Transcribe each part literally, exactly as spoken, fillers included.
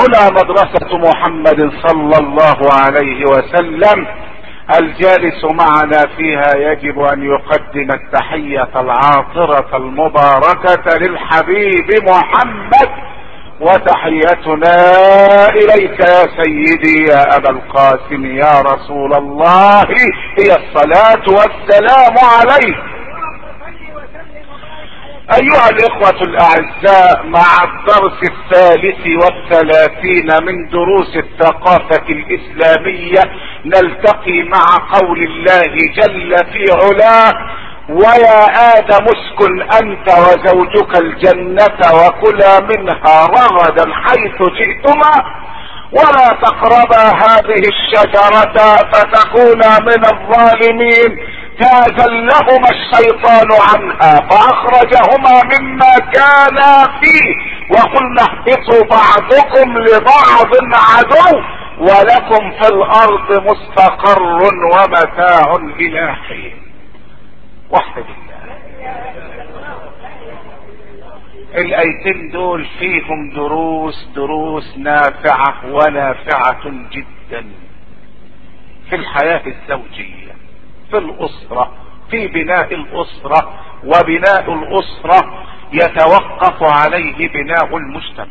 هنا مدرسة محمد صلى الله عليه وسلم، الجالس معنا فيها يجب ان يقدم التحية العاطرة المباركة للحبيب محمد، وتحيتنا اليك يا سيدي يا ابا القاسم يا رسول الله هي الصلاة والسلام عليك. ايها الاخوة الاعزاء، مع الدرس الثالث والثلاثين من دروس الثقافة الاسلامية نلتقي مع قول الله جل في علاه: ويا آدم اسكن أنت وزوجك الجنة وكلا منها رغدا حيث شئتما ولا تقربا هذه الشجرة فتكونا من الظالمين. فأزلهما الشيطان عنها فأخرجهما مما كانا فيه وقلنا اهبطوا بعضكم لبعض عدو ولكم في الأرض مستقر ومتاع إلى حين. وحد الله. الايتين دول فيهم دروس دروس نافعة ونافعة جدا في الحياة الزوجية، في الاسرة، في بناء الاسرة، وبناء الاسرة يتوقف عليه بناء المجتمع.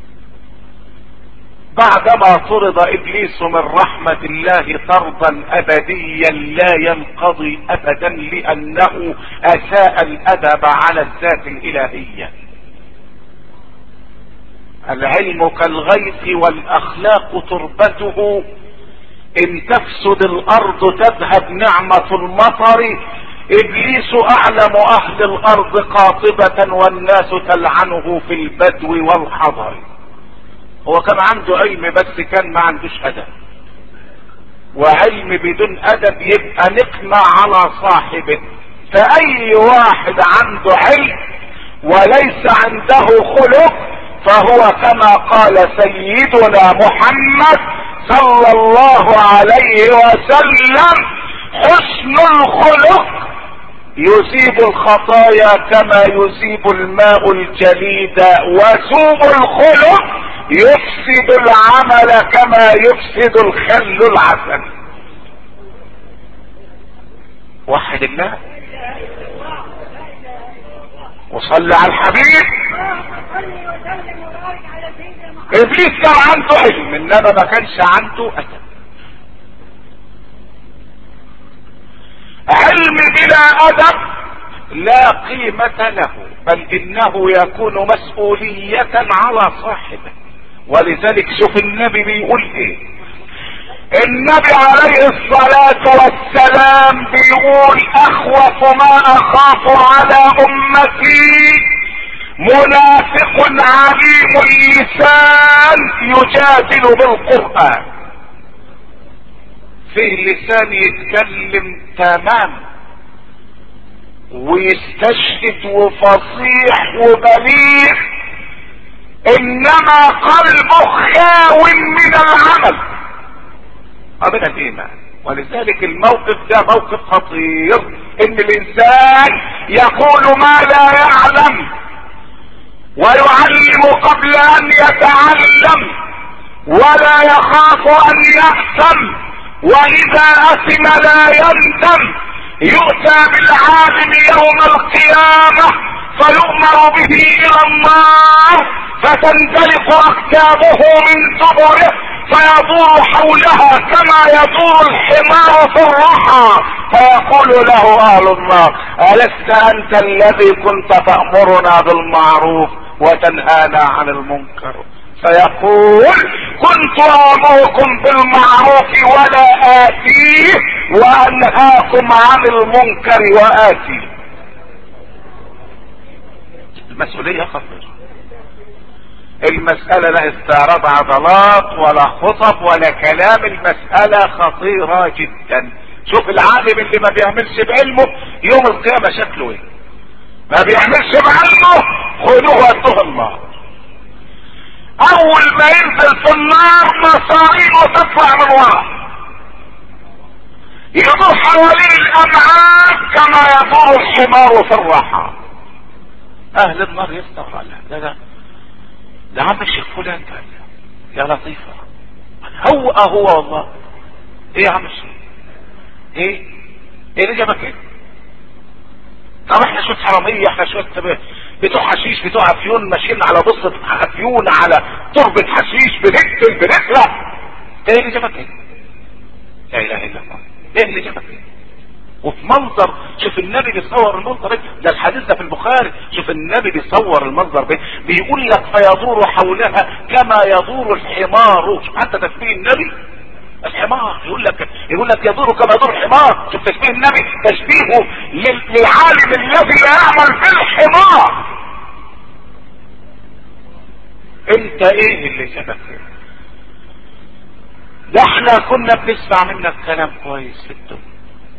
بعدما طرد ابليس من رحمة الله طردا ابديا لا ينقضي ابدا لانه اساء الادب على الذات الالهية. العلم كالغيث والاخلاق تربته، ان تفسد الارض تذهب نعمة المطر. ابليس اعلم اهل الارض قاطبة والناس تلعنه في البدو والحضر. هو كان عنده علم بس كان ما عندوش ادب، وعلم بدون ادب يبقى نقمة على صاحبه. فاي واحد عنده علم وليس عنده خلق فهو كما قال سيدنا محمد صلى الله عليه وسلم: حسن الخلق يذيب الخطايا كما يذيب الماء الجليد، وسوء الخلق يفسد العمل كما يفسد الخل العسل. وحد الله وصلى على الحبيب. ابليس كان عنده علم انما ما كانش عنده ادب. علم بلا ادب لا قيمة له، بل انه يكون مسؤولية على صاحبه. ولذلك شوف النبي بيقول ايه. النبي عليه الصلاة والسلام بيقول: اخوف ما اخاف على امتي منافق عليم اللسان يجادل بالقرآن. فيه لسان يتكلم تمام ويستشهد وفصيح وبليغ، انما قلبه خاو من العمل من الايمان. ولذلك الموقف ده موقف خطير، ان الانسان يقول ما لا يعلم ويعلم قبل ان يتعلم ولا يخاف ان يأثم، واذا اثم لا يندم. يؤتى بالعالم يوم القيامة فيؤمر به الى النار فتندلق اكتابه من دبره فيدور حولها كما يدور الحمار في الرحى، فيقول له اهل النار: الست انت الذي كنت تأمرنا بالمعروف وتنهانا عن المنكر؟ فيقول: كنت امركم بالمعروف ولا اتيه وانهاكم عن المنكر واتيه. المسؤولية خطيرة. المسألة لا استعراض عضلات ولا خطب ولا كلام، المسألة خطيرة جدا. شوف العالم اللي ما بيعملش بعلمه يوم القيامة شكله ايه. ما بيعملش بعلمه خذوه واتوه النار. اول ما ينزل في النار مصائبه تطلع من ورا، يدور حوالين الامعاء كما يدور الحمار في الرحى. اهل النار يستغرب: لا لا ده عم الشيخ فلان كذا، يا لطيفة، هو هو والله. ايه يا عم الشيخ؟ ايه ايه اللي جابك ايه؟ طب احنا شوية حرامية، احنا شوية بتوع حشيش بتوع افيون ماشيين على بصة افيون على تربة حشيش بنقتل بنسرق. ايه اللي جابك ايه؟ لا اله الا الله. ايه اللي جابك ايه؟ وفي منظر، شوف النبي بيصور المنظر ايه، ده الحديث ده في البخاري، شوف النبي بيصور المنظر ده، بيقول لك فيدور حولها كما يدور الحمار. شوف حتى تشبيه النبي الحمار، يقول لك يقول لك يدور كما يدور الحمار. شوف تشبيه النبي، تشبيهه للعالم الذي يعمل في الحمار. انت ايه اللي جابك؟ ده احنا كنا بنسمع منك كلام كويس في الدنيا،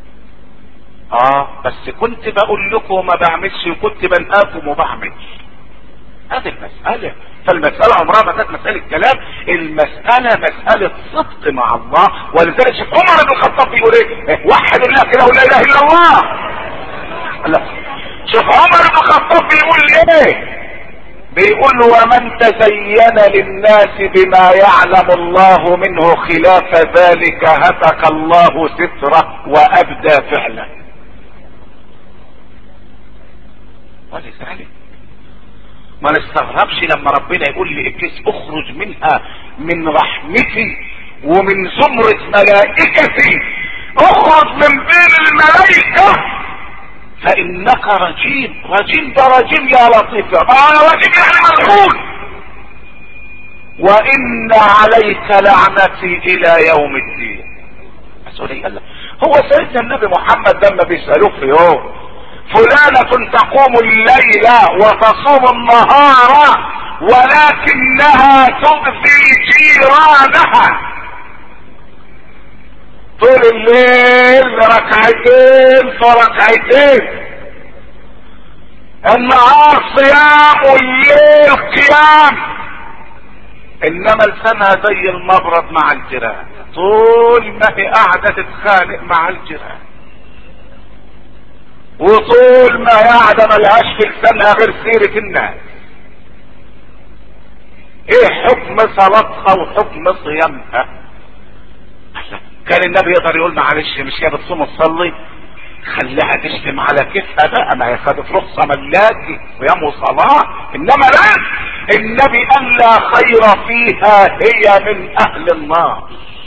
اه بس كنت بقول لكم وما بعملش، وكنت بنهاكم وبعمل. هذه المسألة، فالمسألة عمرها ما كانت مسألة كلام، المسألة مسألة صدق مع الله. ولذلك شوف عمر بن الخطاب بيقول ايه؟ وحد الله كده ولا اله الا الله. لا شوف عمر بن الخطاب بيقول ايه؟ بيقول ومن تزين للناس بما يعلم الله منه خلاف ذلك هتك الله ستره وابدى فعله. ولذلك ما نستغربش لما ربنا يقول لابليس اخرج منها من رحمتي ومن زمرة ملائكتي، اخرج من بين الملائكة فانك رجيم. رجيم ده رجيم يا لطيف، ما رجيم يعني ملعون. وان عليك لعنتي الى يوم الدين. مسؤولية الله. هو سيدنا النبي محمد لما بيسألوه في يوم فلانة تقوم الليل وتصوم النهار ولكنها تؤذي جيرانها، طول الليل ركعتين فركعتين، النهار صيام والليل قيام، انما لسانها زي المبرد مع الجيران، طول ما هي قاعدة تتخانق مع الجيران، وطول ما هي قاعدة ملهاش في لسانها غير سيرة الناس. ايه حكم صلاتها وحكم صيامها؟ كان النبي يقدر يقول معلش مش هي بتصوم وتصلي، خليها تشتم على كيفها بقى، ما هي خدت رخصة ملاكي صيام وصلاة. انما لا، النبي قال لا خير فيها، هي من اهل النار.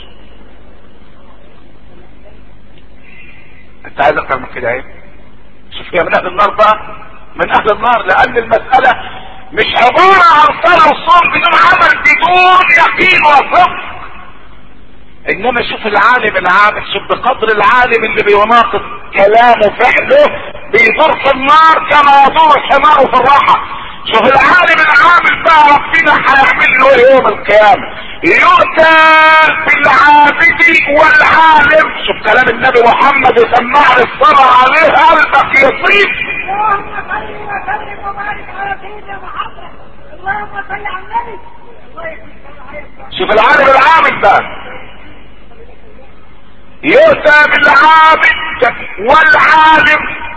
انت عايز اكتر من كده ايه؟ شوف هي من اهل النار بقى، من اهل النار، لان المسألة مش عبارة عن صلاة وصوم بدون عمل بدون يقين وصدق. انما شوف العالم العامل، شوف بقدر العالم اللي بيناقض كلامه فعله بيدور في النار كما يدور الحمار في الراحة. شوف العالم العامل بقى ربنا هيعمل له ايه يوم القيامة؟ يؤتى بالعابد والعالم. شوف كلام النبي محمد يسمعني الصلاة عليه قلبك يطيب. اللهم صل وسلم وبارك على سيدنا محمد. اللهم صل على النبي. شوف العالم العامل بقى يؤتى بالعابد والعالم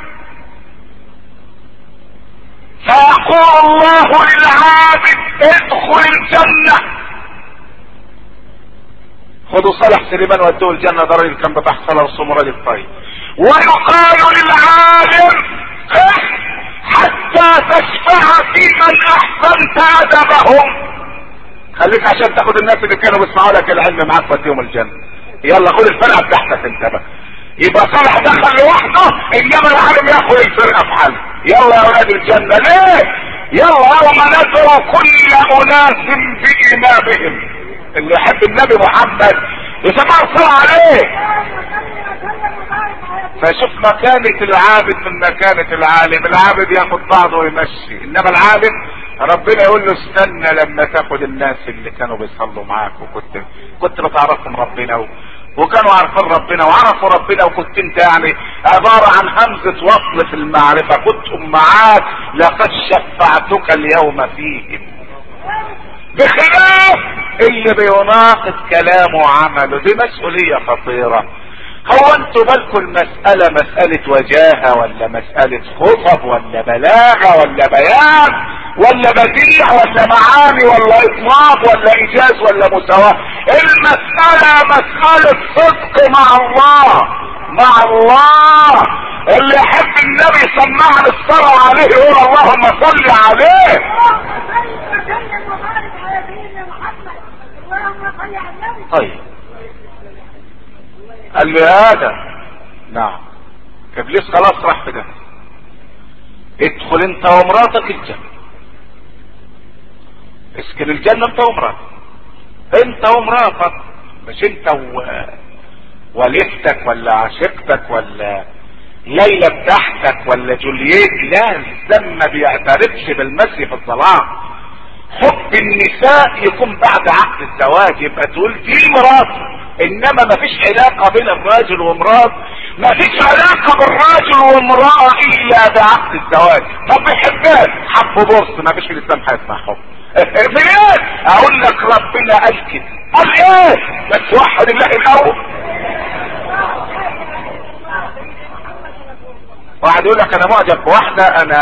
فيقول الله للعابد ادخل الجنة. خذوا صالح سليمان ودوه الجنة، ده راجل كان بتحصل الصوم راجل طيب. ويقال للعالم حتى تشفع في من احسنت ادبهم. خليك عشان تاخد الناس اللي كانوا بيسمعوا لك العلم معاك وديهم الجنة. يلا خد الفرقة بتاعتك انت بقى. يبقى صالح دخل لوحده، انما العالم ياخد الفرقة في حاله. يلا يا اولاد الجنة، ليه؟ يلا يوم ندعو كل اناس بامامهم. اللي يحب النبي محمد يسمع الصلاة عليه. فشوف مكانة العابد من مكانة العالم. العابد ياخد بعضه ويمشي، انما العالم ربنا يقول له استنى لما تاخد الناس اللي كانوا بيصلوا معاك وكنت كنت بتعرفهم ربنا و... وكانوا عارفين ربنا وعرفوا ربنا، وكنت انت يعني عبارة عن همزة وصل في المعرفة، كنتم معاك لقد شفعتك اليوم فيهم. بخلاف اللي بيناقض كلامه وعمله، دي مسؤولية خطيرة. هو انتوا بالكم المسألة مسألة وجاهة ولا مسألة خطب ولا بلاغة ولا بيان ولا بديع ولا معاني ولا اطلاق ولا ايجاز ولا مساواة؟ المسألة مسألة صدق مع الله، مع الله. اللي يحب النبي سمعنا الصلاة عليه يقول اللهم صل عليه. طيب قال له يا ادم، نعم، ابليس خلاص راح في ده، ادخل انت ومراتك الجنة، اسكن الجنة انت ومراتك، انت ومراتك، مش انت و... وليفتك ولا عشيقتك ولا ليلى بتاعتك ولا جولييت. لا، الاسلام ما بيعترفش بالمشي في الظلام. حب النساء يكون بعد عقد الزواج، يبقى تقول دي مراتي، انما ما فيش علاقة بين الراجل ومرات، ما فيش علاقة بالراجل ومرأة الا بعقد الزواج. طب بيحبها حب بص، ما فيش في الاسلام حاجة اسمها حب. فين؟ اقول لك ربنا قال كده، قال ايه؟ بس وحد الله الاول. واحد يقول لك انا معجب بواحدة، انا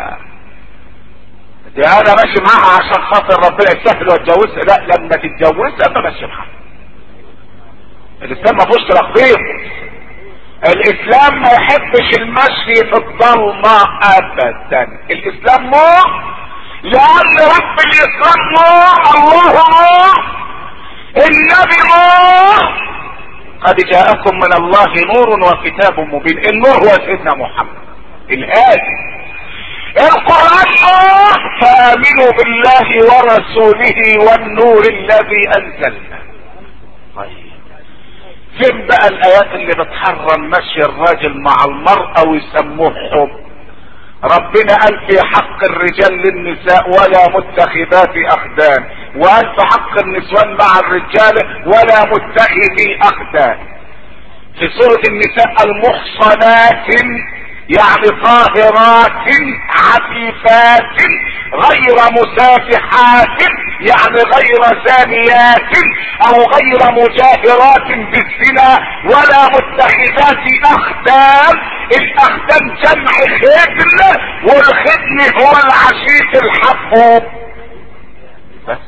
دي انا ماشي معاها عشان خاطر ربنا يسهل واتجوزها. لا، لما تتجوزها ما ماشي معاها. الاسلام ما فيهوش تلخبيط. الاسلام ما يحبش المشي في الضلمة ابدا. الاسلام نور، لان رب الاسلام نور، الله نور، النبي نور. قد جاءكم من الله نور وكتاب مبين. النور هو سيدنا محمد الهادي، القرآن نور، فآمنوا بالله ورسوله والنور الذي انزلنا. طيب فين بقى الايات اللي بتحرم مشي الراجل مع المرأة ويسموه حب؟ ربنا قال في حق الرجال للنساء ولا متخذات اخدان، وقال في حق النسوان مع الرجال ولا متخذي اخدان. في سورة النساء المحصنات يعني طاهرات عفيفات غير مسافحات يعني غير زانيات او غير مجاهرات بالزنا، ولا متخذات اخدان. الاخدان جمع خدن، والخدن هو العشيق الحبوب. بس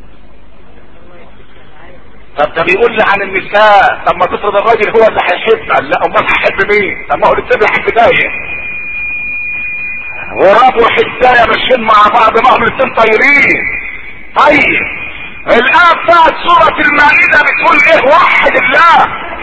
طب ده بيقول لي عن النساء، طب ما تفرض الراجل هو اللي هيحب. قال لا، امال هيحب مين؟ طب ما هو الاثنين هيحب دايه، غراب وحدايه ماشيين مع بعض، ما هم الاثنين طايرين. طيب الآن بتاعت سورة المائدة بتقول ايه؟ وحد الله.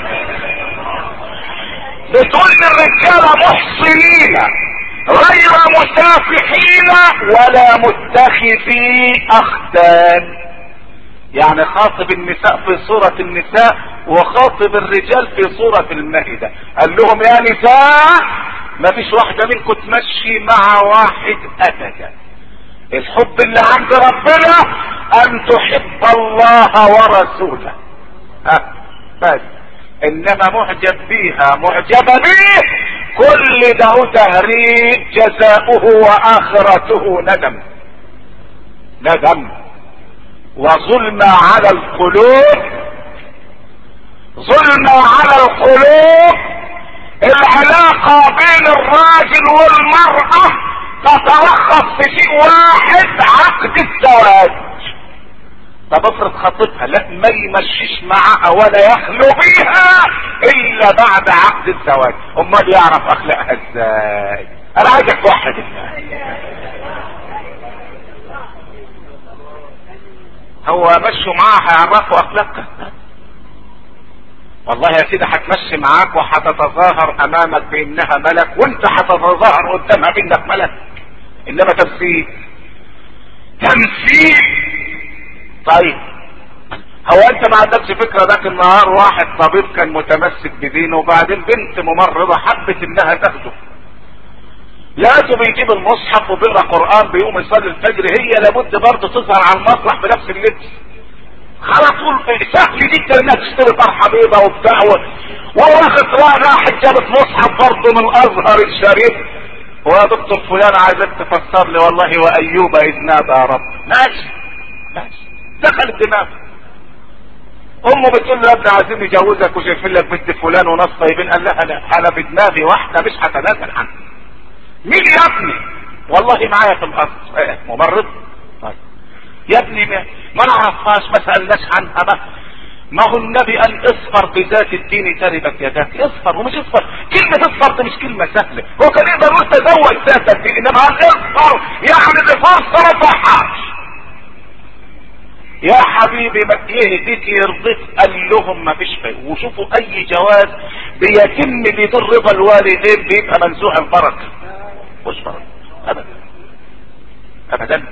بتقول للرجالة محصنين غير مسافحين ولا متخذي اخدان. يعني خاطب النساء في سورة النساء وخاطب الرجال في سورة المائدة. قال لهم يا نساء ما فيش واحدة منكم تمشي مع واحد ابدا. الحب اللي عند ربنا ان تحب الله ورسوله، ها بس. انما معجب بيها معجبة بيه كل ده تهريج، جزاؤه واخرته ندم، ندم وظلم على القلوب، ظلم على القلوب. العلاقة بين الراجل والمرأة تتلخص في شيء واحد، عقد الزواج. طب افرض خطيبها لا ما يمشيش معها ولا يخلو بيها الا بعد عقد الزواج، امال يعرف اخلاقها ازاي؟ انا عايزك توحد الله. هو مشوا معاها هيعرفوا اخلاقها؟ والله يا سيدي هتمشي معاك وهتتظاهر امامك بانها ملك، وانت هتتظاهر قدامها بانك ملك، انما تمثيل تمثيل. طيب هو انت ما عندكش فكرة ذاك النهار واحد طبيب كان متمسك بدينه، وبعدين بنت ممرضة حبت انها تاخده، لقيته بيجيب المصحف وبيقرا قرآن بيقوم يصلي الفجر، هي لابد برضه تظهر على المسرح بنفس اللبس. على طول سهل جدا انها تشتري طرحه بيضه وبتاع، واخد راحت جابت مصحف برضه من الازهر الشريف، ويا دكتور فلان عايزك تفسر لي والله وايوب اذ نادى يا رب. ماشي ماشي، دخل الدماغ. امه بتقول له يا ابني عايزين نجوزك وشايفين لك بنت فلان وناس طيبين. قال لها لا، انا في دماغي واحده مش هتنازل عنها. مين يا ابني؟ والله معايا في الارض. ايه ممرض؟ طيب يا ابني ما, ما نعرفهاش، ما سالناش عنها. ما, ما هو النبي قال اصفر بذات الدين تربت يداك. اصفر ومش اصفر، كلمه اصفر دي مش كلمه سهله. هو كان يقدر يقول تزوج ذات الدين، انما قال اصفر يعني بفرصه ما صحاش. يا حبيبي ما يهديك يرضيك. قال لهم ما فيش فايده. وشوفوا اي جواز بيتم بدون رضا الوالدين بيبقى منزوع البركه. مش بركه ابدا ابدا.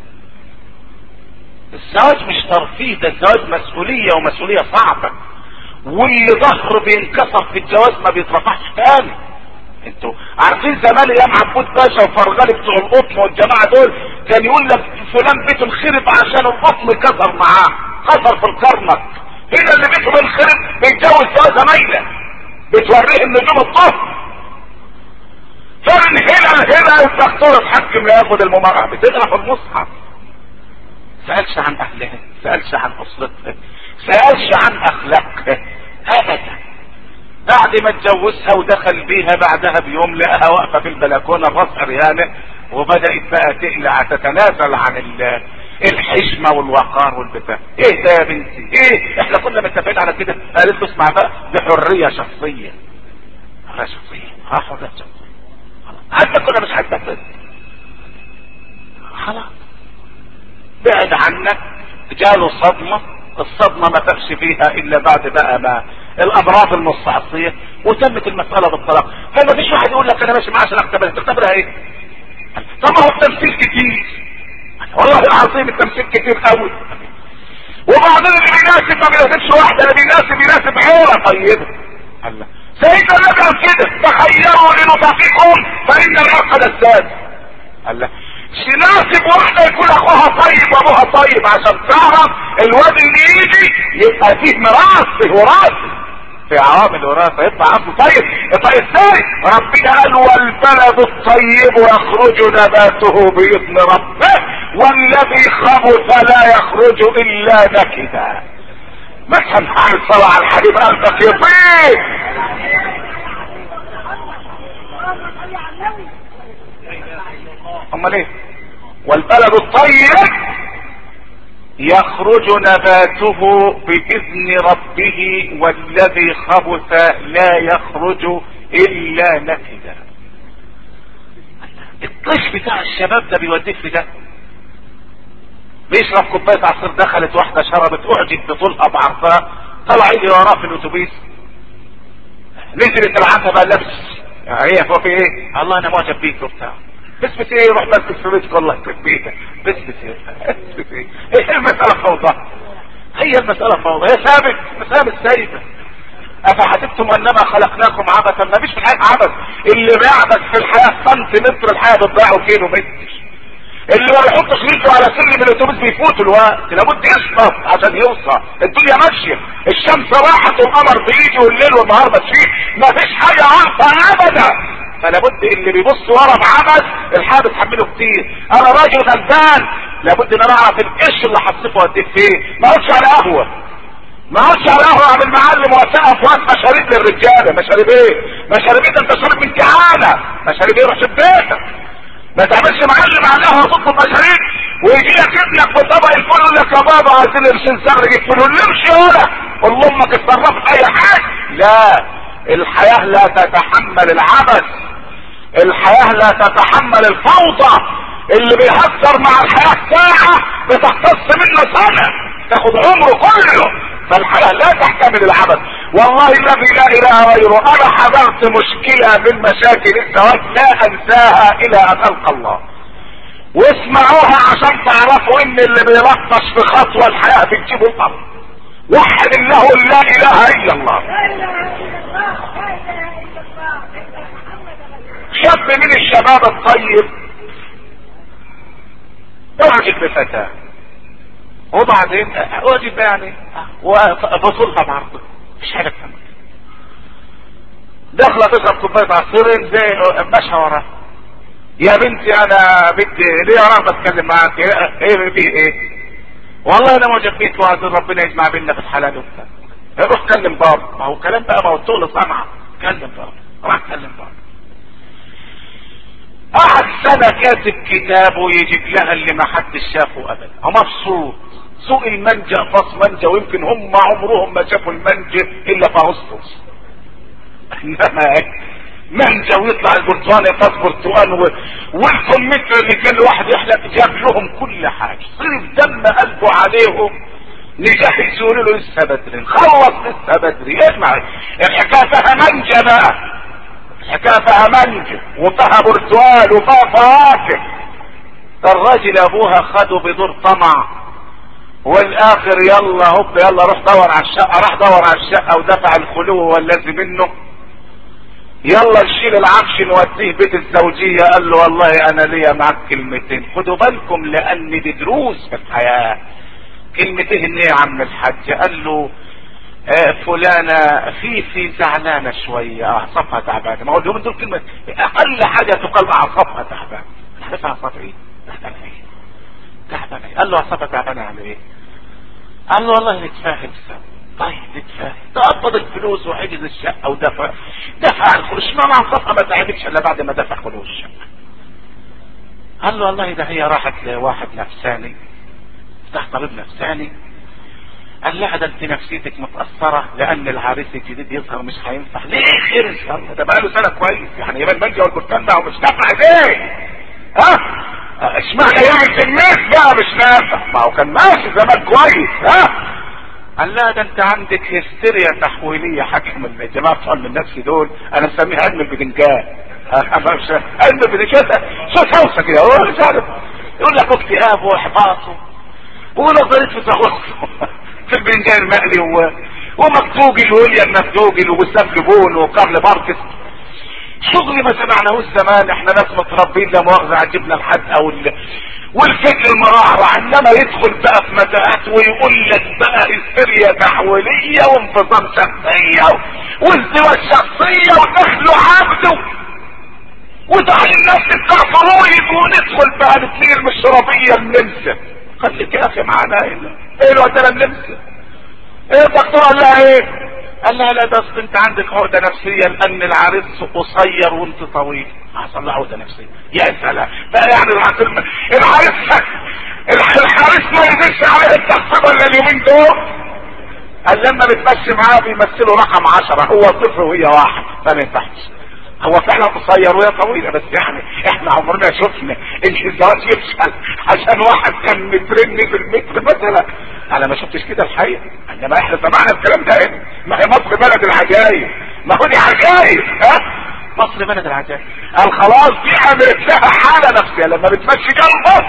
الزواج مش ترفيه، ده الزواج مسؤوليه، ومسؤوليه صعبه. واللي ظهره بينكسر في الجواز ما بيترفعش تاني. انتوا عارفين زمان ايام عبود باشا وفرغالي بتوع القطن والجماعه دول، كان يقول لك فلان بيته انخرب عشان القطن كسر معاه، كسر في الكرنك. هنا اللي بيته انخرب بيتجوز جوازه مايله بتوريه النجوم الطهر. فمن هنا هنا الدكتور اتحكم ياخد الممرأة بتقرا في المصحف. سألش عن اهلها، سألش عن اسرتها، سألش عن اخلاقها ابدا. بعد ما اتجوزها ودخل بيها بعدها بيوم لقاها واقفه في البلكونه الراس عريانه، وبدات بقى تقلع تتنازل عن الحشمه والوقار والبتاع. ايه ده يا بنتي؟ ايه احنا كنا متفقين على كده؟ قالت له اسمع بقى، دي حريه شخصيه. حريه شخصيه؟ ها حريه شخصيه. حتى كنا مش هنتفق. خلاص بعد عنك، جاله صدمه. الصدمه ما تفش فيها الا بعد بقى ما الامراض المستعصيه، وتمت المساله بالطلاق. فما فيش واحد يقول لك انا ماشي معاه عشان اختبرها. تختبرها ايه؟ طب هو التمثيل كتير، والله العظيم التمثيل كتير قوي. وبعدين اللي بيناسب ما بيناسبش واحده، اللي بيناسب بيناسب عوره طيبه. الله سيدنا النبي قال كده، تخيروا لنطاقكم فان العقد الساد. الله يناسب واحدة يكون اخوها طيب وابوها طيب، عشان تعرف الواد اللي يجي يبقى فيه ميراث، فيه وراثة، في عوامل وراثة، يطلع عقله طيب. يبقى ازاي؟ ربنا قال والبلد الطيب يخرج نباته باذن ربه والذي خبث لا يخرج الا نكدا. ما كان حال صلى على الحبيب قلبك يطيب. امال ايه؟ والبلد الطيب يخرج نباته باذن ربه والذي خبث لا يخرج الا نكدا. الطيش بتاع الشباب ده بيوديك في ده. بيشرب كوبايه عصير، دخلت واحده شربت، اعجب بطولها بعرضها، طلع يجري وراه في الاتوبيس، نزلت العتبه لبس. هي فوق ايه؟ الله انا معجب بيك وبتاع. بس بس ايه؟ روح مسك في بيتك والله يخرب بيتك. بس بس ايه؟ بس ايه؟ هي المسألة فوضى. هي المسألة فوضى، هي ثابت، مسألة سايبة. افحسبتم انما خلقناكم عبثا؟ ما فيش في الحياة عبث. اللي بيعبث في الحياة سنتيمتر الحياة بتضيعه كيلو متر. اللي ما بيحطش رجله على سلم الاتوبيس بيفوت الوقت، لابد يشطف عشان يوصل. الدنيا ماشية، الشمس راحت والقمر بيجي والليل والنهار ماشيين، ما فيش حاجة عارفة ابدا. فلابد اللي بيبص ورا بعبث الحياه بتحمله كتير. انا راجل غلبان، لابد ان انا اعرف القش اللي هصرفه قد ايه فيه. ما اقعدش على قهوه، ما اقعدش على قهوه اعمل معلم واسقف واسقى مشاريب للرجاله. مشاريب ايه؟ مشاريب ايه؟ ده انت شارب من جعانه. مشاريب ايه؟ روح شوف بيتك. ما تعملش معلم على القهوه وتطلب مشاريب ويجي لك ابنك في طبق الفول يقول لك يا بابا عايزين قرشين زر جيب فول. امشي ولا والله امك اتصرفت اي حاجه. لا، الحياه لا تتحمل العبث، الحياة لا تتحمل الفوضى. اللي بيهزر مع الحياة ساعة بتختص منه سنة، تاخد عمره كله. فالحياة لا تحتمل العبث. والله الذي لا اله غيره، انا حضرت مشكلة من مشاكل الزواج لا انساها الى ان القى الله. واسمعوها عشان تعرفوا ان اللي بيلطش في خطوة الحياة بتجيبه الارض. وحد الله لا اله الا الله. شاب من الشباب الطيب اعجب بفتاة، وبعدين اعجب يعني وبصلها بعرضه، مش حاجة تفهم. داخله تشرب كوبايه عصير زي ماشيه وراه. يا بنتي انا بدي ليه اراه بتكلم معاك؟ ايه في ايه؟ والله انا معجب بيك وعايز ربنا يجمع بيننا في الحلال وبتاع. روح كلم بابا. ما هو كلام بقى، ما هو الطول سمعه. كلم بابا. راح كلم بابا. قعد سنة كاتب كتاب ويجيب لها اللي ما حدش شافه ابدا. هو مبسوط. سوق المانجا فاص مانجا، ويمكن هم عمرهم ما شافوا المانجا الا في اغسطس. انما مانجا ويطلع البرتقال فاص برتقال و... والكمثرى اللي كان الواحد يحلق جاب لهم كل حاجه. صرف دم قلبه عليهم. نجاح يقولوا له لسه بدري، نخلص لسه بدري. اسمع الحكايه فيها مانجا بقى. الحكايه فيها مانجا وفيها برتقال وفيها فواكه. الراجل ابوها خده بدور طمع، والاخر يلا هوب يلا روح دور على الشقه. راح دور على الشقه ودفع الخلو والذي منه. يلا نشيل العفش نوديه بيت الزوجيه. قال له والله انا ليا معاك كلمتين، خدوا بالكم لان دي دروس في الحياه. كلمتين ايه يا عم الحاج؟ قال له آه فلانة في في زعلانة شوية، اعصابها تعبانة. ما هو اليومين دول كلمة اقل حاجة تقال اعصابها تعبانة. عارف اعصابها ايه؟ تعبانة ايه؟ تعبانة ايه؟ قال له اعصابها تعبانة على ايه؟ قال له والله نتفاهم سوا. طيب نتفاهم. تقبض الفلوس وحجز الشقة ودفع دفع الخلوش. ما اعصابها ما تعبتش الا بعد ما دفع خلوش الشقة. قال له والله ده هي راحت لواحد نفساني، فتح طبيب نفساني. قال لها ده انت نفسيتك متأثرة لان العريس الجديد يظهر مش هينفع. ليه خير ان شاء الله؟ ده بقى له سنة كويس يعني. يبقى المانجا والبرتقال ده ومش نافع ليه؟ ها؟ اشمعنى يعمل تلميذ بقى مش نافع؟ ما هو كان ماشي زمان كويس. ها؟ قال لها ده انت عندك هستيريا تحويلية. حكم الجماعة بتوع النفسي دول انا مسميها علم البدنجان. علم البدنجان صوت هوسة كده. هو مش عارف يقول لك اكتئاب واحباط ونظرية في تغصب في البنجان المقلي و... ومكتوجل ويليام مكتوجل وسام لبون وكارل باركس. شغل ما سمعناهوش زمان. احنا ناس متربين لا مؤاخذة عجبنا الحدقة وال... والفكر المراعرة. انما يدخل بقى في متاهات ويقول لك بقى هستيريا تحويلية وانفصام شخصية والزواج الشخصية ودخله عبده وتعليم النفس بتاع فرويد. وندخل بقى الاثنين المشربية النمسا. خليك يا اخي معانا. ايه ايه الوقت انا النمسا؟ ايه الدكتور قال لها ايه؟ قال لها لا ده اصل انت عندك عقده نفسيه لان العريس قصير وانت طويل. حصل له عقده نفسيه. يا سلام بقى يعني العريس العريس الحارس ما يزيدش عليه التخطيط ولا اليومين دول. قال لما بتمشي معاه بيمثلوا رقم عشرة. هو صفر وهي واحد. فما ينفعش. هو فعلا قصير وهي طويله بس يعني احنا عمرنا شفنا ان الزواج يفشل عشان واحد كان مترن في المتر مثلا. انا ما شفتش كده الحقيقه. انما احنا سمعنا الكلام ده هنا. ما هي مصر بلد العجائب. ما هو دي عجائب. ها مصر بلد العجائب. قال خلاص دي عملت لها حاله نفسيه لما بتمشي جنبه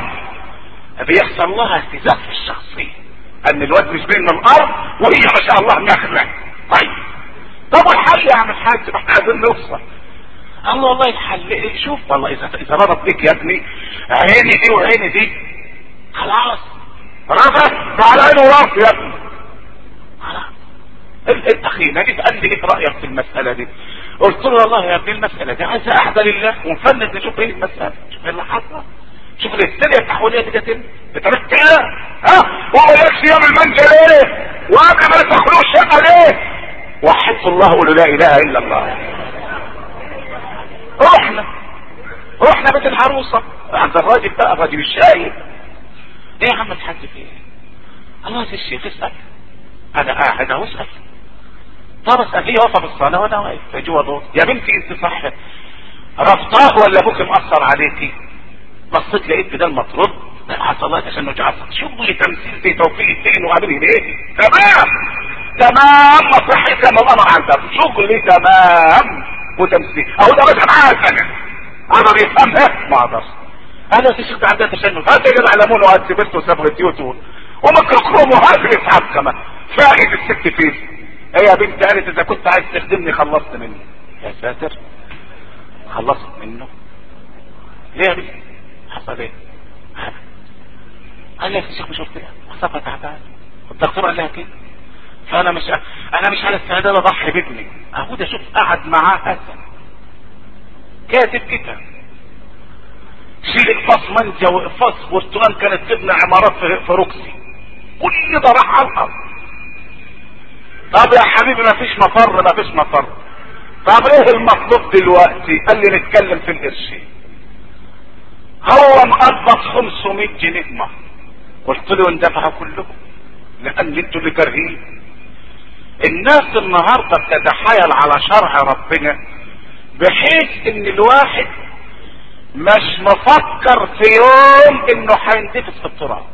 بيحصل لها اهتزاز في الشخصيه. ان الواد مش بين الارض وهي ما شاء الله نخله. طيب طب والحل يا عم الحاج؟ ما احنا عايزين نوصل. قال له والله الحل شوف والله اذا اذا ربط بيك يا ابني عيني دي وعيني دي خلاص رفض على عينه وراسه يا ابني. خلاص الاخي نجد قال لي ايه رايك في المساله دي؟ قلت له والله يا ابني المساله دي عايزه احدى لله ونفند نشوف ايه المساله. شوف اللي حصل. شوف الهستيريا التحويليه دي جت امتى؟ بتعرف كده؟ ها وما يكفي يوم المنجا ليه؟ وقبل ما تدخلوا الشقه ليه؟ وحدت الله قولوا لا اله الا الله. رحنا رحنا بيت العروسه عند الراجل بقى الراجل الشايب. ايه يا عم الحاج في ايه؟ الله يا الشيخ اسال. انا قاعد اهو اسال. طب اسال. هي واقفه بالصلاه وانا واقف جوه دور. يا بنتي انت صح رفضاه ولا ابوك مأثر عليكي؟ بصيت لقيت بدل ما ترد حصل لها تشنج عصبي. شغل تمثيل زي توفيق الدين وعامل ايه؟ تمام تمام مصلحتي كما الامر عندك. شغل تمام وتمثيل اهو ده بس معاك انا انا بيفهمها ما اقدرش. انا في شغل عندها تشنج. هات يا جدع ليمون وهات سبرت وصبغ ديوتون وميكروكروم وهات الاسعاف كمان. فاقد الست فيس. ايه يا بنت قالت اذا كنت عايز تخدمني خلصت منه. يا ساتر خلصت منه ليه يا بنت؟ حصل ايه؟ قال لي يا شيخ مش قلت لها حصلها تعبان. الدكتور قال لها كده. فانا مش انا مش على استعداد اضحي بابني. اهو ده شوف قعد معاه حسن كاتب كتاب شيل اقفاص منجا واقفاص برتقال كانت تبنى عمارات في روكسي. كل ده راح على الارض. طب يا حبيبي ما فيش مفر، ما فيش مفر. طب ايه المطلوب دلوقتي؟ قال لي نتكلم في القرشين. هو مقبض خمسمية جنيه مهر. قلت له اندفعوا كلهم لان انتوا اللي كارهين. الناس النهارده بتتحايل على شرع ربنا بحيث ان الواحد مش مفكر في يوم انه هيندفس في التراب.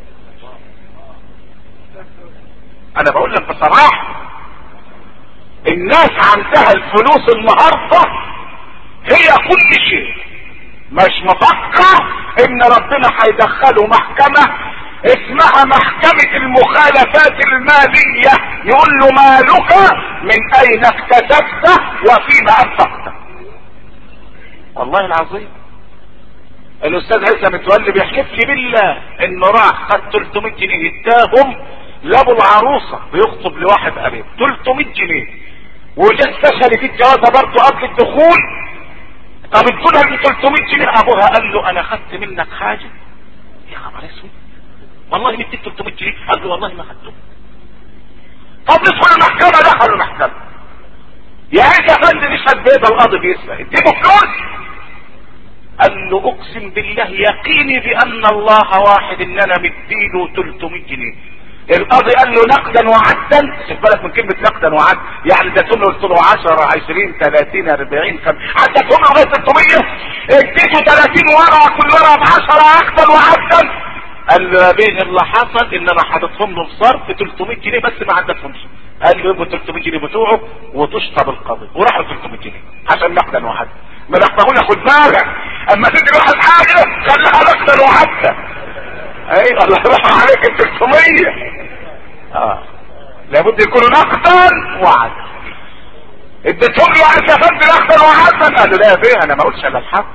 انا بقول لك بصراحه الناس عندها الفلوس النهارده هي كل شيء، مش مفكر ان ربنا هيدخله محكمه اسمها محكمة المخالفات المالية، يقول له مالك من اين اكتسبته وفيما انفقته. والله العظيم الاستاذ عيسى متولي بيحلف لي بالله انه راح خد تلتمية جنيه اداهم لابو العروسه بيخطب لواحد قريب تلتمية جنيه، وجا استشهد في الجوازه برضه قبل الدخول. طب ادولها ب تلتمية جنيه. ابوها قال له انا خدت منك حاجه؟ يا خبر اسود، والله مديك تلتمية جنيه. قال له والله ما خدته. طب ندخل المحكمه. دخلوا المحكمه. يا عيسى يا فندم اشهد بيضه القاضي بيسمع اديله فلوس. قال له اقسم بالله يقيني بان الله واحد ان انا مديله تلتمية جنيه. القاضي قال له نقدا وعدا. خد بالك من كلمه نقدا وعدا، يعني ده له قلت له عشرة عشرين ثلاثين اربعين خمسين عدتهم له لغايه ستمية. اديته ثلاثين ورقه كل ورقه ب عشرة نقدا وعدا. قال له يا بيه اللي حصل ان انا حاططهم له في ظرف تلتمية جنيه بس ما عدتهمش. قال له يبقوا تلتمية جنيه بتوعه وتشطب القاضي. وراحوا تلتمية جنيه عشان نقدا وعدا. ما نقدرون خد بالك اما تدي واحد حاجه خليها نقدا وعدا. ايوه الله يرحم عليك ال تلتمية. اه لابد يكونوا نقدا وعدا. اديتهم له عايز يا فندم نقدا وعدا. قال له لا يا بيه انا ما اقولش الا الحق.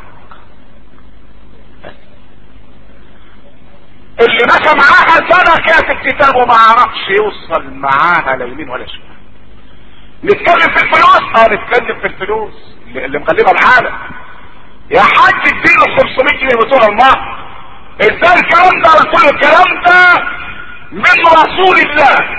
اللي مشى معاها سنه كاتب كتاب وما عرفش يوصل معاها لا يمين ولا شمال. نتكلم في الفلوس. اه نتكلم في الفلوس اللي مغلبه العالم. يا حاج اديله خمسمية جنيه بتوع المهر. ازاي الكلام ده؟ قلت له الكلام ده من رسول الله.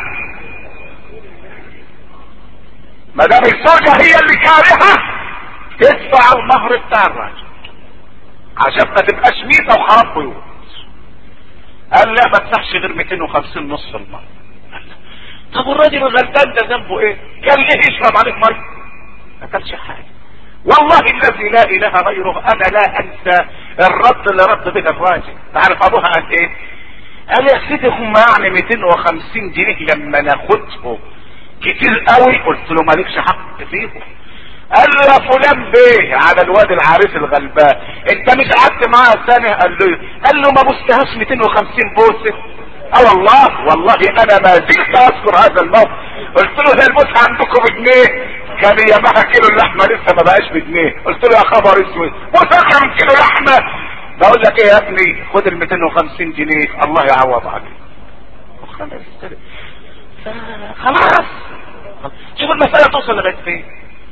ما دام الزوجه هي اللي كارهه تدفع المهر بتاع الراجل عشان ما تبقاش ميته وخراب بيوت. قال لا ما تدفعش غير مئتين وخمسين نص المهر. طب والراجل الغلبان ده ذنبه ايه؟ كان ليه يشرب عليك ميه؟ ما كانش حاجه. والله الذي لا اله غيره انا لا انسى الرد اللي رد به الراجل. تعرف ابوها قال ايه؟ قال يا سيدي هم يعني مئتين وخمسين جنيه لما ناخدهم كتير قوي. قلت له مالكش حق فيهم. قال له يا فلان بيه على الواد العريس الغلبان انت مش قعدت معاه سنه؟ قال له قال له ما بوستهاش مئتين وخمسين بوسه. اه والله والله انا ما زلت اذكر هذا الموقف. قلت له ده البوسه عندكم بجنيه؟ كان يامها كيلو اللحمه لسه ما بقاش بجنيه. قلت له يا خبر اسود بوسه من كيلو لحمه. بقول لك ايه يا ابني خد ال مئتين وخمسين جنيه الله يعوض عليك. خلاص شوف المساله توصل لغايه فين.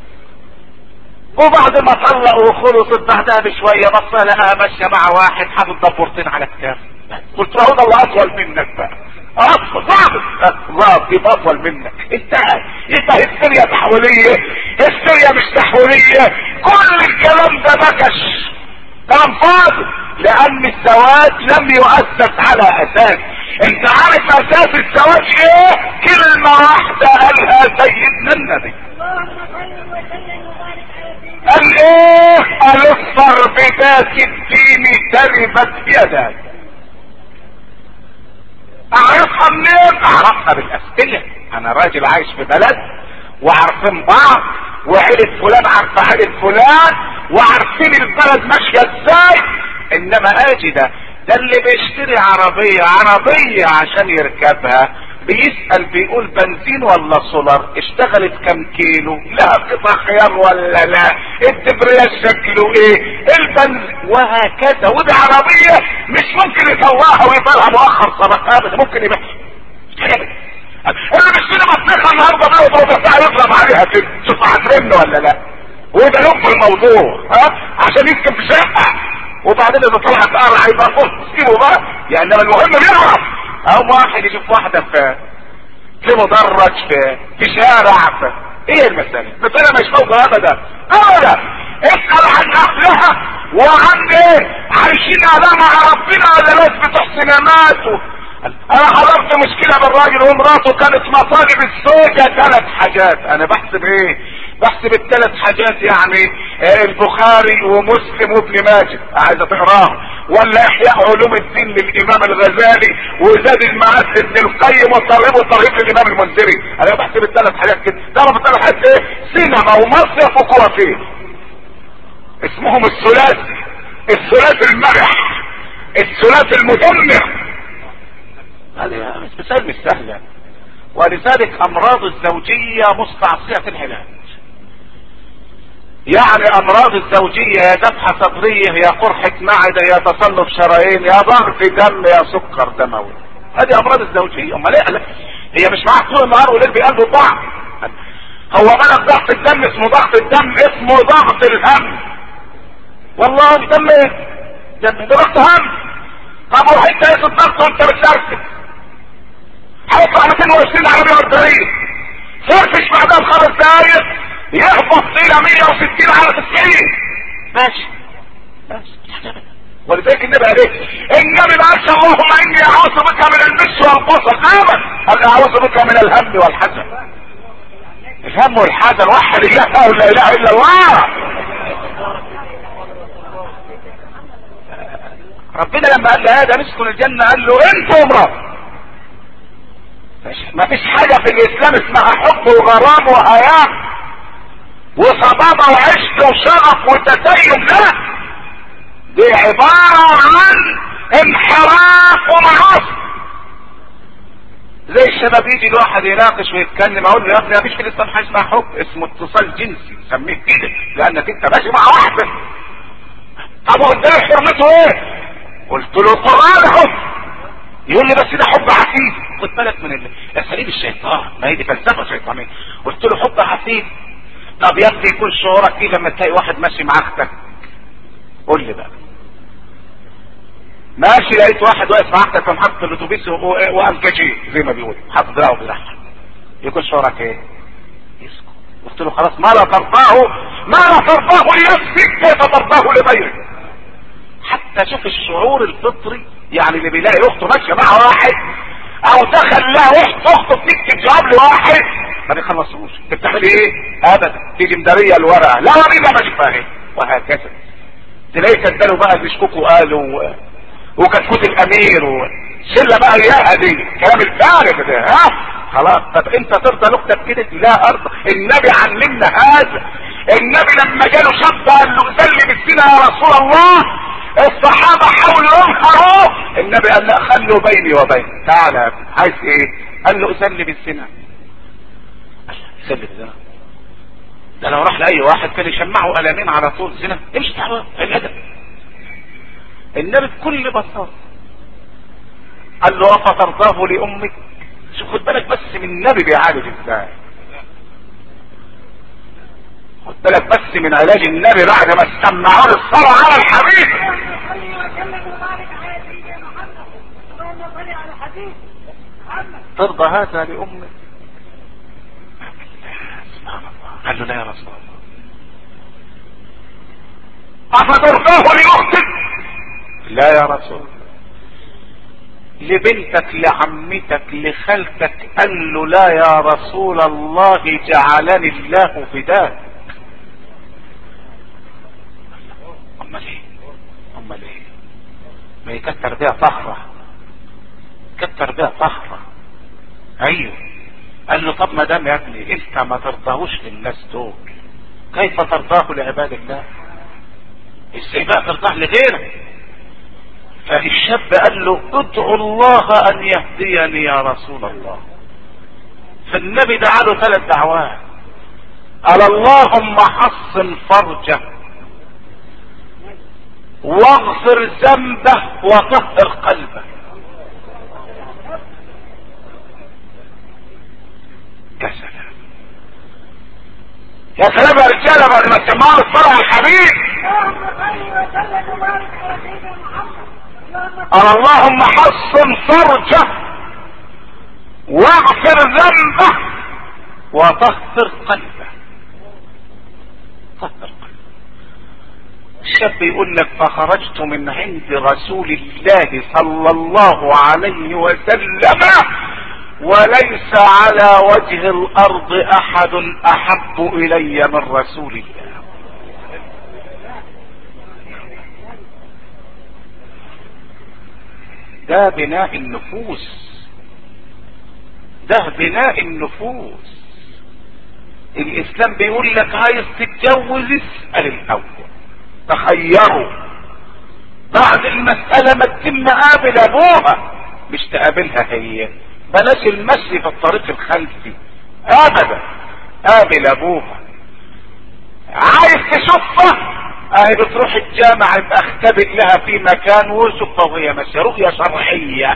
وبعد ما طلقوا وخلصت بعدها بشويه بص لها ماشيه مع واحد حاطط دبورتين على كتاف. قلت له ده الله اطول منك بقى. اطول ضابط ضابط يبقى اطول منك. انت انت هستيريا تحويليه. هستيريا مش تحويليه. كل الكلام ده نكش كلام فاضي لان الزواج لم يؤسس على اساس. انت عارف اساس الزواج ايه؟ كلمه واحده قالها سيدنا النبي. قال ايه؟ الاصفر بذات الدين تربت يداك. اعرفها منين؟ اعرفها بالاسئله. انا راجل عايش في بلد وعارفين بعض وعيلة فلان عارفه عيلة فلان وعارفين البلد ماشيه ازاي. انما اجي ده ده اللي بيشتري عربيه عربيه عشان يركبها بيسأل بيقول بنزين ولا سولار؟ اشتغلت كم كيلو؟ لها قطع خيار ولا لا؟ الدبرياج شكله ايه؟ البنزين وهكذا. ودي عربية مش ممكن يطلعها ويطلعها مؤخر صدقات. ممكن يبقى اللي بيشتري بطيخة النهارده بيقعد ربع ساعة يضرب عليها كده. شوف هترن ولا لا؟ وده لب الموضوع ها عشان يسكن في شقة. وبعدين اذا طلعت قرع يبقى فوق تسيبه بقى. يعني المهم بيعرف او واحد يشوف واحدة في في مدرج في في شارع في ايه المسألة؟ المسألة مش فوضى ابدا ابدا. اسأل عن اهلها وعن ايه عايشين على مع ربنا ولا ناس بتحسن ماتوا. انا حضرت مشكلة بالراجل ومراته كانت مصاري بالزوجة ثلاث حاجات. انا بحسب ايه؟ بحسب الثلاث حاجات يعني آه البخاري ومسلم وابن ماجه عايزة تقراه، ولا احياء علوم الدين للامام الغزالي وزاد المعاد ابن القيم وترغيب وترهيب للامام المنذري. انا بحسب الثلاث حاجات كده. تعرف الثلاث حاجات ايه؟ سينما ومصيف وكوافير. اسمهم الثلاثي، الثلاثي المرح، الثلاثي المدمر. هذه مش مسائل مش سهلة. ولذلك امراض الزوجية مستعصية العلاج. يعني امراض الزوجية يا ذبحة صدرية يا قرحة معدة يا تصلب شرايين يا ضغط دم يا سكر دموي. هذه امراض الزوجية. امال ايه؟ هي مش معاك طول النهار وليل بقلبه بعض. هو مالك ضغط الدم اسمه ضغط الدم، اسمه ضغط الهم. والله دم ايه؟ دم ضغط هم. طب وحيد تقيس الضغط وانت بتسرسل هيطلع مئتين وعشرين على مئة واربعين. فرفش بعدها بخمس دقايق يهبط الى مئة وستين على تسعين. ماشي ماشي. ولذلك النبي قال ايه؟ النبي ما قالش اللهم اني اعوذ بك من المس والبصر ابدا، قال اعوذ بك من الهم والحزن. الهم والحزن وحد الله لا اله الا الله. ربنا لما قال لآدم اسكن الجنة قال له انت وامرأة. ما فيش حاجة في الاسلام اسمها حب وغرام وهيام وصبابة وعشق وشغف وتسيب، لا، دي عبارة عن انحراف ومعاصي. زي الشباب يجي الواحد يناقش ويتكلم اقول له يا ابني ما فيش في الاسلام حاجة اسمها حب، اسمه اتصال جنسي سميه كده لانك انت ماشي مع واحدة. طب قدام حرمته ايه؟ قلت له القرآن حب. يقول لي بس ده حب عفيف. خد بالك من اساليب الشيطان، ما هي دي فلسفه شيطانيه. قلت له حب عفيف. طب يا ابني يكون شعورك ايه لما تلاقي واحد ماشي مع اختك؟ قول لي بقى. ماشي لقيت واحد واقف مع اختك في محطه الاتوبيس وانكشي زي ما بيقول حاطط دراعه بيضحك، يكون شعورك ايه؟ يسكت. قلت له خلاص ما لا ترضاه ما لا ترضاه لنفسك كيف ترضاه لغيرك. حتى شوف الشعور الفطري، يعني اللي بيلاقي اخته ماشيه مع واحد او دخل لها اخت اخته بتكتب جواب لواحد ما بيخلصوش، بتعمل ايه؟ ابدا تيجي مداريه الورقه لا ورينا ما شفاها وهكذا. تلاقي كدلوا بقى بيشكوكوا قالوا وكتكوت الامير وشله بقى اياها دي كلام الفارغ ده. ها خلاص. طب انت ترضى لاختك كده؟ لا ارضى. النبي علمنا هذا. النبي لما جاله شاب قال له سلم السنه يا رسول الله، الصحابة حاولوا ينهروه، النبي قال لا خلوا بيني وبينك. تعالى يا ابني عايز ايه؟ قال له اسلم الزنا. سلم الزنا ده لو راح لاي واحد كان يشمعه قلمين على طول. زنا امشي تعالى الادب. النبي بكل بساطة قال له افترضاه لامك. شوف خد بالك بس من النبي بيعالج ازاي. خد بالك بس من علاج النبي بعد ما سمعوا الصلاة على الحبيب. ترضى هذا لأمك؟ سبحان الله. قال له لا يا رسول الله. أفترضاه لأختك؟ لا يا رسول الله. لبنتك لعمتك لخالتك؟ قال له لا يا رسول الله جعلني الله فداك. امال ايه؟ امال ايه؟ ما يكتر بيها فخرة، كتر بيها فخرة. ايوه. قال له طب ما دام يا ابني انت ما ترضاهوش للناس دول كيف ترضاه لعباد الله؟ ازاي بقى ترضاه لغيرك؟ فالشاب قال له ادعو الله ان يهديني يا رسول الله. فالنبي دعا له ثلاث دعوات. قال اللهم حصن فرجه واغفر ذنبه وطهر قلبه. يا سلام يا سلام يا رجاله بعد ما تسمعوا الصلاة على الحبيب. قال اللهم حصن فرجه واغفر ذنبه وطهر قلبه. طهر قلبه. الشاب يقول لك فخرجت من عند رسول الله صلى الله عليه وسلم وليس على وجه الارض احد احب الي من رسول الله. ده بناء النفوس، ده بناء النفوس. الاسلام بيقول لك عايز تتجوز اسأل الاول، تخيروا بعد المسألة ما تتم قابل ابوها، مش تقابلها هي. بلاش المشي في الطريق الخلفي ابدا، قابل ابوها. عايز تشوفها اهي بتروح الجامعة يبقى اختبئ لها في مكان وشوفها وهي ماشية، رؤية شرعية.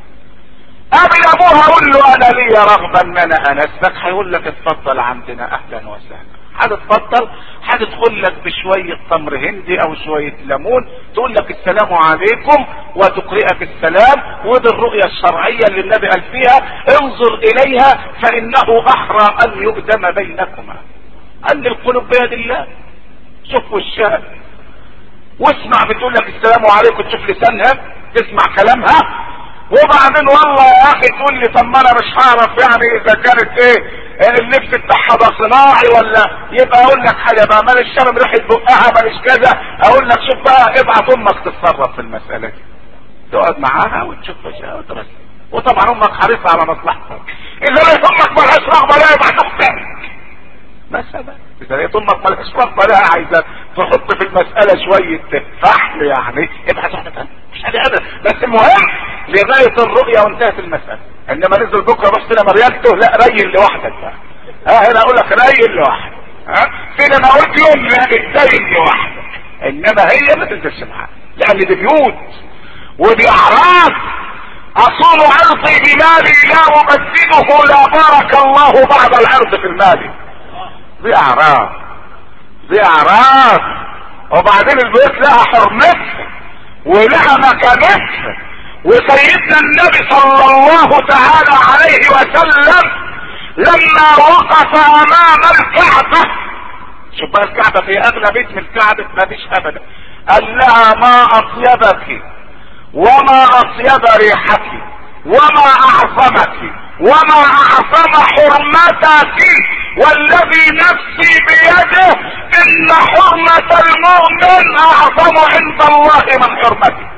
قابل ابوها قول له انا لي رغبة ان انا انسك، هيقول لك اتفضل عندنا اهلا وسهلا. هتتفضل هتدخل لك بشوية تمر هندي او شوية ليمون، تقول لك السلام عليكم وتقرئك السلام، ودي الرؤية الشرعية اللي النبي قال فيها انظر اليها فانه احرى ان يؤدم بينكما. ان القلوب بيد الله. شوف وشها واسمع بتقول لك السلام عليكم، تشوف لسانها تسمع كلامها، وبعدين والله يا اخي تقول لي طب ما انا مش هعرف يعني اذا كانت ايه اللبس بتاعها ده صناعي ولا، يبقى اقول لك حاجه بقى ماليش شرم ريحه بقها ماليش كذا، اقول لك شوف بقى ابعت امك تتصرف في المساله دي، تقعد معاها وتشوف وشها وترسل. وطبعا امك حريصه على مصلحتك، اذا لقيت امك مالهاش رغبه لا ابعت اختك مثلا، اذا لقيت امك مالهاش رغبه لا عايزه تحط في المساله شويه فحل يعني ابعت واحده مش حاجه ابدا، بس المهم لغايه الرؤيه وانتهت المساله. انما نزل بكره روح سينما ريالته، لا ريل لوحدك بقى. ها هنا اقول لك ريل لوحدك، ها سينما اوديوم لا اتدين لوحدك، انما هي ما تنزلش معاها، لان دي بيوت ودي اعراض. اصول عرضي بمالي لا ابدده، لا بارك الله بعد العرض في المال. دي اعراض، دي اعراض. وبعدين البيوت لها حرمتها ولها مكانتها. وسيدنا النبي صلى الله تعالى عليه وسلم لما وقف امام الكعبة، شوف بقى الكعبة في اغلى بيت من الكعبة ما فيش ابدا، قال لها ما اطيبك وما اطيب ريحك وما اعظمك وما اعظم حرمتك، والذي نفسي بيده ان حرمة المؤمن اعظم عند الله من حرمته.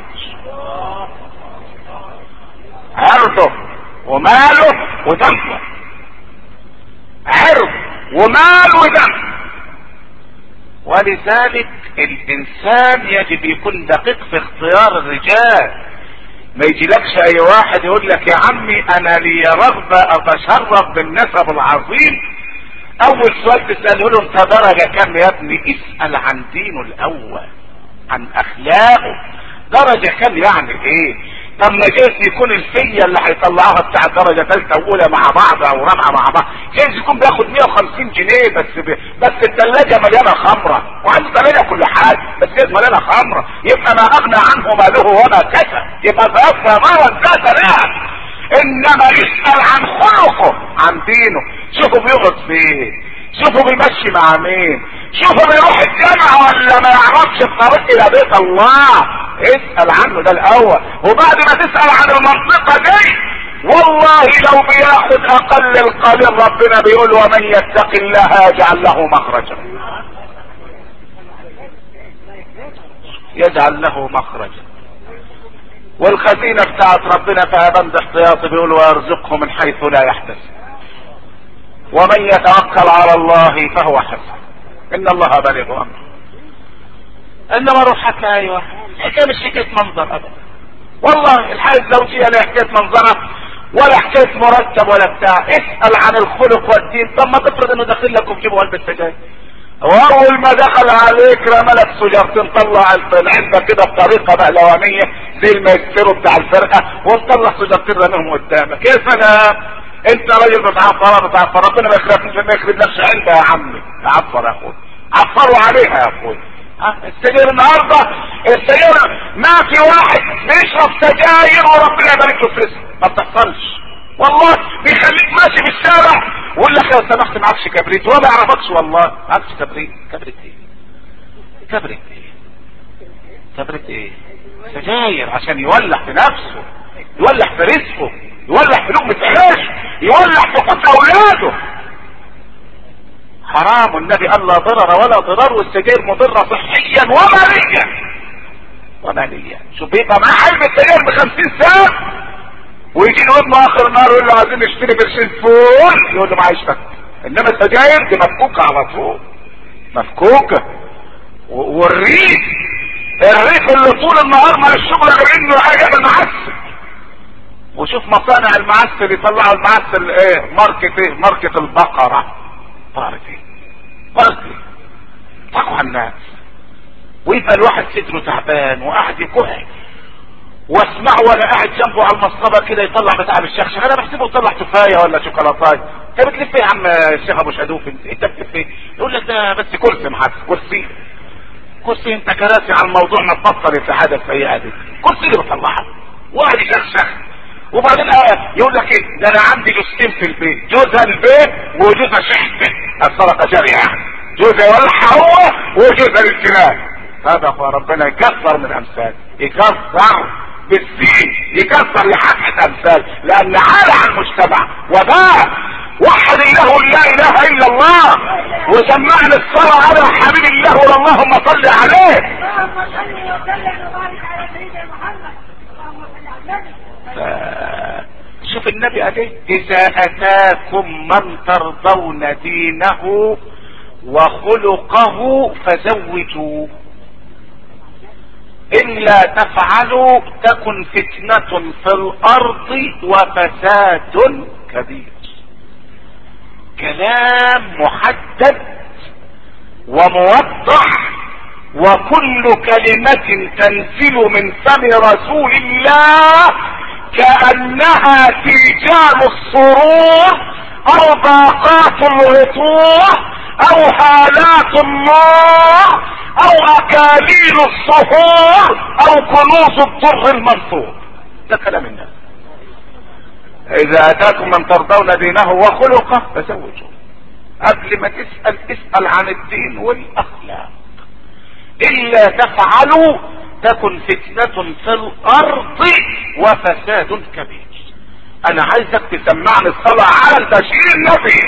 عرضه وماله ودمه، عرض ومال ودم. ولذلك الانسان يجب يكون دقيق في اختيار الرجال. ما يجيلكش اي واحد يقول لك يا عمي انا لي رغبة اتشرف بالنسب العظيم، اول سؤال تسأله له انت درجة كم يا ابني؟ اسأل عن دينه الاول، عن اخلاقه. درجة كم يعني ايه؟ طب ما جايز يكون الفية اللي هيطلعوها بتاع درجة ثالثة واولى مع بعض او رابعة مع بعض، جايز يكون بياخد مية وخمسين جنيه بس ب... بس الثلاجة مليانة خمرة وعنده ثلاجة كل حاجة بس جايز مليانة خمرة، يبقى ما اغنى عنه ماله وما كسب، يبقى فيبقى ما وزاد لا. انما يسأل عن خلقه عن دينه، شوفوا بيغط فين، شوفوا بيمشي مع مين، شوفوا بيروح الجامعة ولا ما يعرفش الطريق الى بيت الله. اسأل عنه ده الاول، وبعد ما تسأل عن المنطقة دي والله لو بياخد اقل القليل ربنا بيقول ومن يتق الله يجعل له مخرجا، يجعل له مخرجا. والخزينة بتاعت ربنا فيها بند احتياطي بيقول ويرزقه من حيث لا يحتسب، ومن يتوكل على الله فهو حسبه ان الله بالغ امره. انما روح حكاية ايوه حكاية مش حكاية منظر ابدا، والله الحياة الزوجية لا حكاية منظرة ولا حكاية مرتب ولا بتاع. اسأل عن الخلق والدين. طب ما تفرض انه داخل لك وفي جيبه علبة سجاير، واول ما دخل عليك رملك سجارتين، طلع العلبة كده بطريقة بهلوانية زي الميسرو بتاع الفرقة وطلع سجارتين رميهم قدامك، يا سلام انت راجل بتعفر بتعفر ربنا ما يخربش ما يخربلكش علبة يا عمي، عفر يا اخوي عفروا عليها يا اخوي. السجاير النهارده السجاير ما في واحد بيشرب سجاير وربنا يبارك له في رزقه، ما بتحصلش والله بيخليك ماشي في الشارع ويقول لك لو سمحت معكش كبريت، وما يعرفكش والله. معكش كبريت؟ كبريت ايه؟ كبريت ايه؟ كبريت ايه؟ سجاير عشان يولع في نفسه، يولع في رزقه، يولع في لقمة عيش، يولع في قوت اولاده. حرام. النبي قال لا ضرر ولا ضرار، والسجاير مضرة صحيا وماليا وماليا. شوف بيبقى معاه علبة سجاير بخمسين ساعة ويجي له ابنه اخر النهار يقول له عايزين نشتري قرشين فول، يقول له معيش فك. انما السجاير دي مفكوكة على طول، مفكوكة. والريف، الريف اللي طول النهار مع الشغل غير انه حاجة بالمعسل. وشوف مصانع المعسل يطلعوا المعسل ايه؟ ماركة ايه؟ ماركة البقرة. طارت ايه؟ طارت ايه؟ تقوى الناس. ويبقى الواحد صدره تعبان وقاعد يكح، واسمعه وانا قاعد جنبه على المصطبه كده يطلع بتاع الشخشخ، انا بحسبه يطلع تفايه ولا شوكولاتايه. انت بتلف ايه يا عم الشيخ ابو شادوف؟ انت انت بتلف ايه؟ يقول لك ده بس كرسي محس. كرسي كرسي انت كراسي على الموضوع ما تبطل السعاده السيئه دي. كرسي اللي بطلعها وقاعد يشخشخ. وبعدين آه يقول لك ايه؟ ده انا عندي جوزتين في البيت، جوزها البيت وجوزها شحته الصدقه جاريه يعني. جوزها يولعها هو وجوزها للكلاب. هذا هو ربنا يكسر من امثال، يكسر بالسين، يكسر لحقة امثال، لان عالى على المجتمع وباء. وحد الله لا اله الا الله، وسمعنا الصلاة على حبيب الله اللهم صل عليه. اللهم صل وسلم وبارك على سيدنا محمد. اللهم صل على النبي. شوف النبي قال ايه؟ اذا اتاكم من ترضون دينه وخلقه فزوجوه، إلا تفعلوا تكن فتنة في الأرض وفساد كبير. كلام محدد وموضح، وكل كلمة تنزل من فم رسول الله كأنها تيجان السرور أو باقات الغطوة أو هالات النار او اكاليل الصهور او كنوز الضر المنثور. ده كلام الناس. اذا اتاكم من ترضون دينه وخلقه فزوجوه. قبل ما تسأل اسأل عن الدين والاخلاق. الا تفعلوا تكن فتنة في الارض وفساد كبير. انا عايزك تسمعني الصلاة على البشير النبي.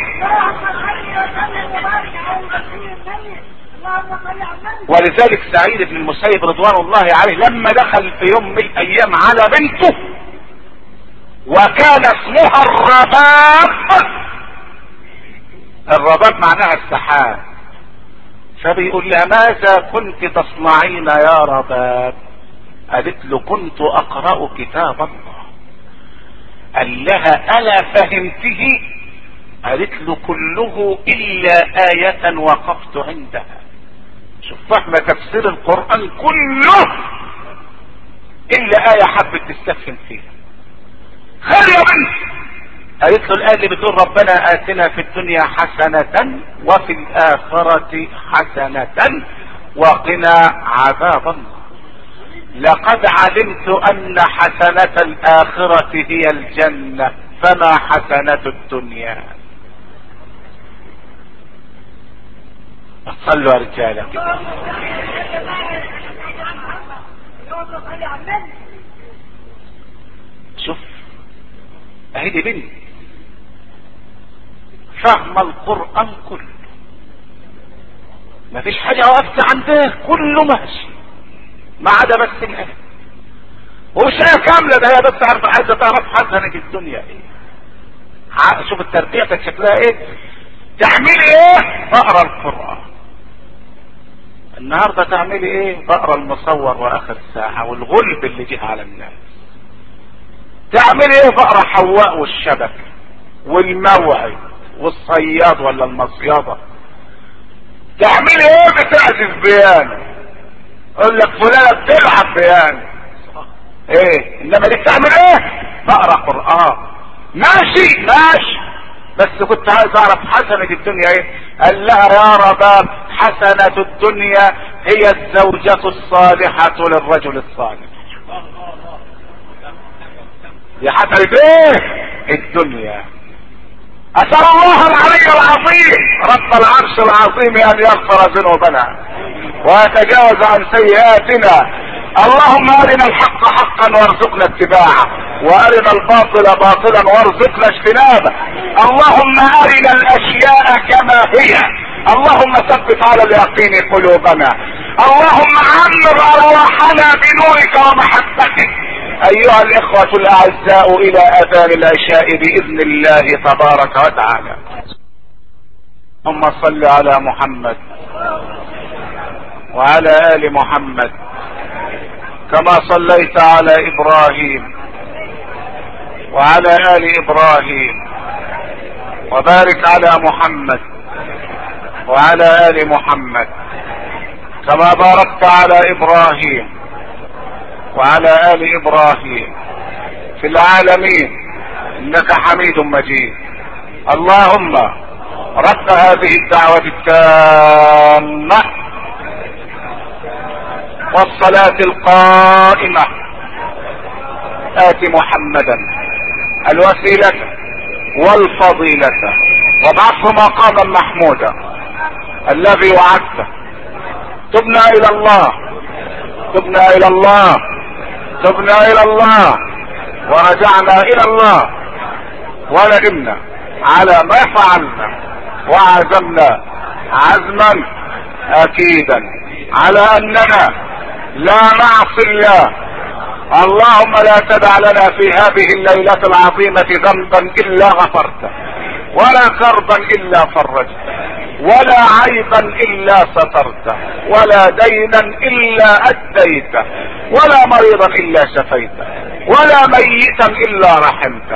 ولذلك سعيد بن المسيب رضوان الله عليه لما دخل في يوم من الايام على بنته وكان اسمها الرباب. الرباب معناها السحاب. فبيقول لها ماذا كنت تصنعين يا رباب؟ قالت له كنت اقرأ كتاب الله. قال لها الا فهمته؟ قالت له كله الا آية وقفت عندها. شوف فهم تفسير القرآن كله الا آية حبت تستفهم فيها. خير يا بنت. قالت له الآية اللي بتقول ربنا آتنا في الدنيا حسنة وفي الآخرة حسنة وقنا عذاب النار. لقد علمت أن حسنة الآخرة هي الجنة فما حسنة الدنيا. صلوا يا رجالة كده. شوف اهي دي بنت فهم القرآن كله، ما فيش حاجة وقفت عنده، كله ماشي ما عدا بس الآية. ومش هي كاملة، ده هي بس عارفة عايزة تعرف حسنة الدنيا ايه. شوف التربية كانت شكلها ايه. تعملي ايه؟ بقرا القرآن. النهاردة تعملي ايه؟ بقرا المصور واخر ساعة والغلب اللي جه على الناس. تعملي ايه؟ بقرا حواء والشبكة والموعد والصياد ولا المصيادة. تعملي ايه؟ بتعزف بيانو. اقول لك فلانة بتلعب بيانو. ايه انما دي بتعمل ايه؟ بقرا قرآن. ماشي ماشي، بس كنت عايز اعرف حسنة الدنيا ايه. قال لها يا رباب حسنة الدنيا هي الزوجة الصالحة للرجل الصالح. يا حسنة ايه؟ الدنيا. اسأل الله العلي العظيم رب العرش العظيم ان يغفر ذنوبنا ويتجاوز عن سيئاتنا. اللهم ارنا الحق حقا وارزقنا اتباعه، وارنا الباطل باطلا وارزقنا اجتنابه. اللهم ارنا الاشياء كما هي، اللهم ثبت على اليقين قلوبنا، اللهم عمر ارواحنا بنورك ومحبتك. ايها الاخوة الاعزاء، الى اذان العشاء باذن الله تبارك وتعالى. اللهم صل على محمد وعلى ال محمد كما صليت على ابراهيم وعلى ال ابراهيم، وبارك على محمد وعلى ال محمد كما باركت على ابراهيم وعلى ال ابراهيم في العالمين انك حميد مجيد. اللهم رب هذه الدعوة التامة والصلاة القائمة آت محمدا الوسيلة والفضيلة وابعثه مقاما محمودا الذي وعدته. تبنا الى الله تبنا الى الله تبنا الى الله ورجعنا الى الله، وندمنا على ما فعلنا، وعزمنا عزما اكيدا على اننا لا نعصي الله. اللهم لا تدع لنا في هذه الليلة العظيمة ذنبا الا غفرته، ولا كربا الا فرجته، ولا عيبا الا سترته، ولا دينا الا اديته، ولا مريضا الا شفيته، ولا ميتا الا رحمته.